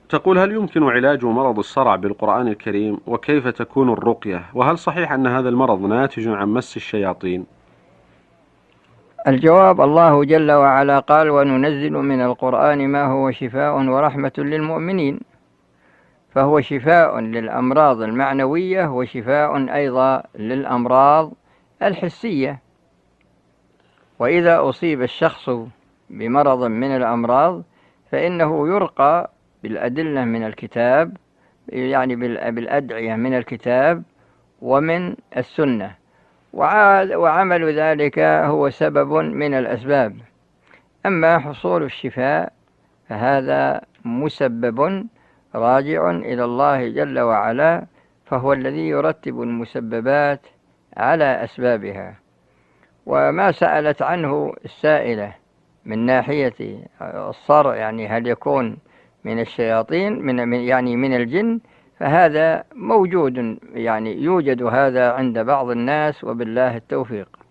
تقول: هل يمكن علاج مرض الصرع بالقرآن الكريم؟ وكيف تكون الرقية؟ وهل صحيح أن هذا المرض ناتج عن مس الشياطين؟ الجواب: الله جل وعلا قال: وننزل من القرآن ما هو شفاء ورحمة للمؤمنين، فهو شفاء للأمراض المعنوية وشفاء أيضا للأمراض الحسية. وإذا أصيب الشخص بمرض من الأمراض فإنه يرقى بالأدلة من الكتاب، يعني بالأدعية من الكتاب ومن السنة، وعمل ذلك هو سبب من الأسباب. أما حصول الشفاء فهذا مسبب راجع إلى الله جل وعلا، فهو الذي يرتب المسببات على أسبابها. وما سألت عنه السائلة من ناحية الصرع، يعني هل يكون من الشياطين يعني من الجن، فهذا موجود، يعني يوجد هذا عند بعض الناس، وبالله التوفيق.